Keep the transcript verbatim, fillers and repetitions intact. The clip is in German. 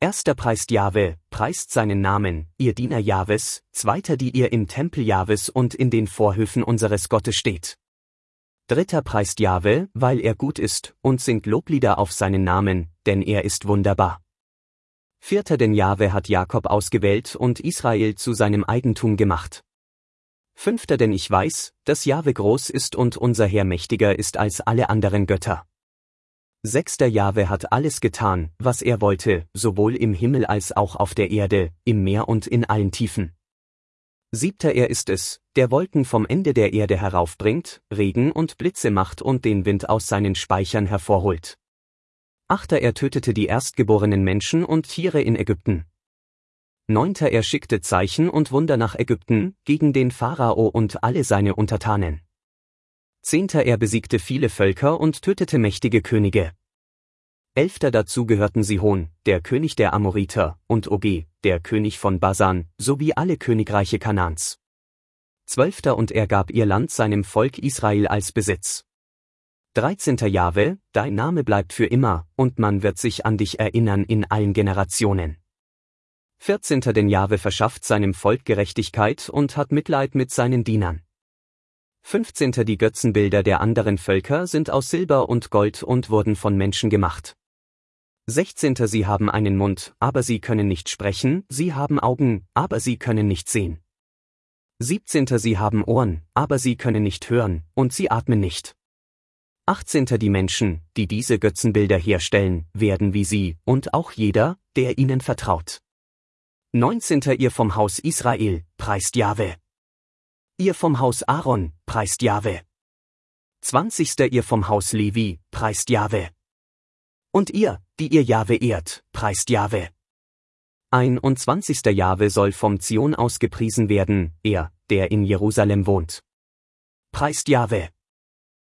Erster preist Jahwe, preist seinen Namen, ihr Diener Jahwes, zweiter die ihr im Tempel Jahwes und in den Vorhöfen unseres Gottes steht. Dritter preist Jahwe, weil er gut ist, und singt Loblieder auf seinen Namen, denn er ist wunderbar. Vierter denn Jahwe hat Jakob ausgewählt und Israel zu seinem Eigentum gemacht. Fünfter denn ich weiß, dass Jahwe groß ist und unser Herr mächtiger ist als alle anderen Götter. Sechster Jahwe hat alles getan, was er wollte, sowohl im Himmel als auch auf der Erde, im Meer und in allen Tiefen. Siebter er ist es, der Wolken vom Ende der Erde heraufbringt, Regen und Blitze macht und den Wind aus seinen Speichern hervorholt. Achter er tötete die erstgeborenen Menschen und Tiere in Ägypten. Neunter er schickte Zeichen und Wunder nach Ägypten, gegen den Pharao und alle seine Untertanen. Zehnter er besiegte viele Völker und tötete mächtige Könige. Elfter dazu gehörten Sihon, der König der Amoriter, und Og, der König von Basan, sowie alle Königreiche Kanaans. Zwölfter und er gab ihr Land seinem Volk Israel als Besitz. Dreizehnter Jahwe, dein Name bleibt für immer, und man wird sich an dich erinnern in allen Generationen. Vierzehnter denn Jahwe verschafft seinem Volk Gerechtigkeit und hat Mitleid mit seinen Dienern. Fünfzehnter die Götzenbilder der anderen Völker sind aus Silber und Gold und wurden von Menschen gemacht. Sechzehnter sie haben einen Mund, aber sie können nicht sprechen, sie haben Augen, aber sie können nicht sehen. Siebzehnter sie haben Ohren, aber sie können nicht hören, und sie atmen nicht. Achtzehnter die Menschen, die diese Götzenbilder herstellen, werden wie sie, und auch jeder, der ihnen vertraut. Neunzehnter ihr vom Haus Israel, preist Jahwe. Ihr vom Haus Aaron, preist Jahwe. Zwanzigster ihr vom Haus Levi, preist Jahwe. Und ihr, die ihr Jahwe ehrt, preist Jahwe. Einundzwanzigster Jahwe soll vom Zion aus gepriesen werden, er, der in Jerusalem wohnt. Preist Jahwe.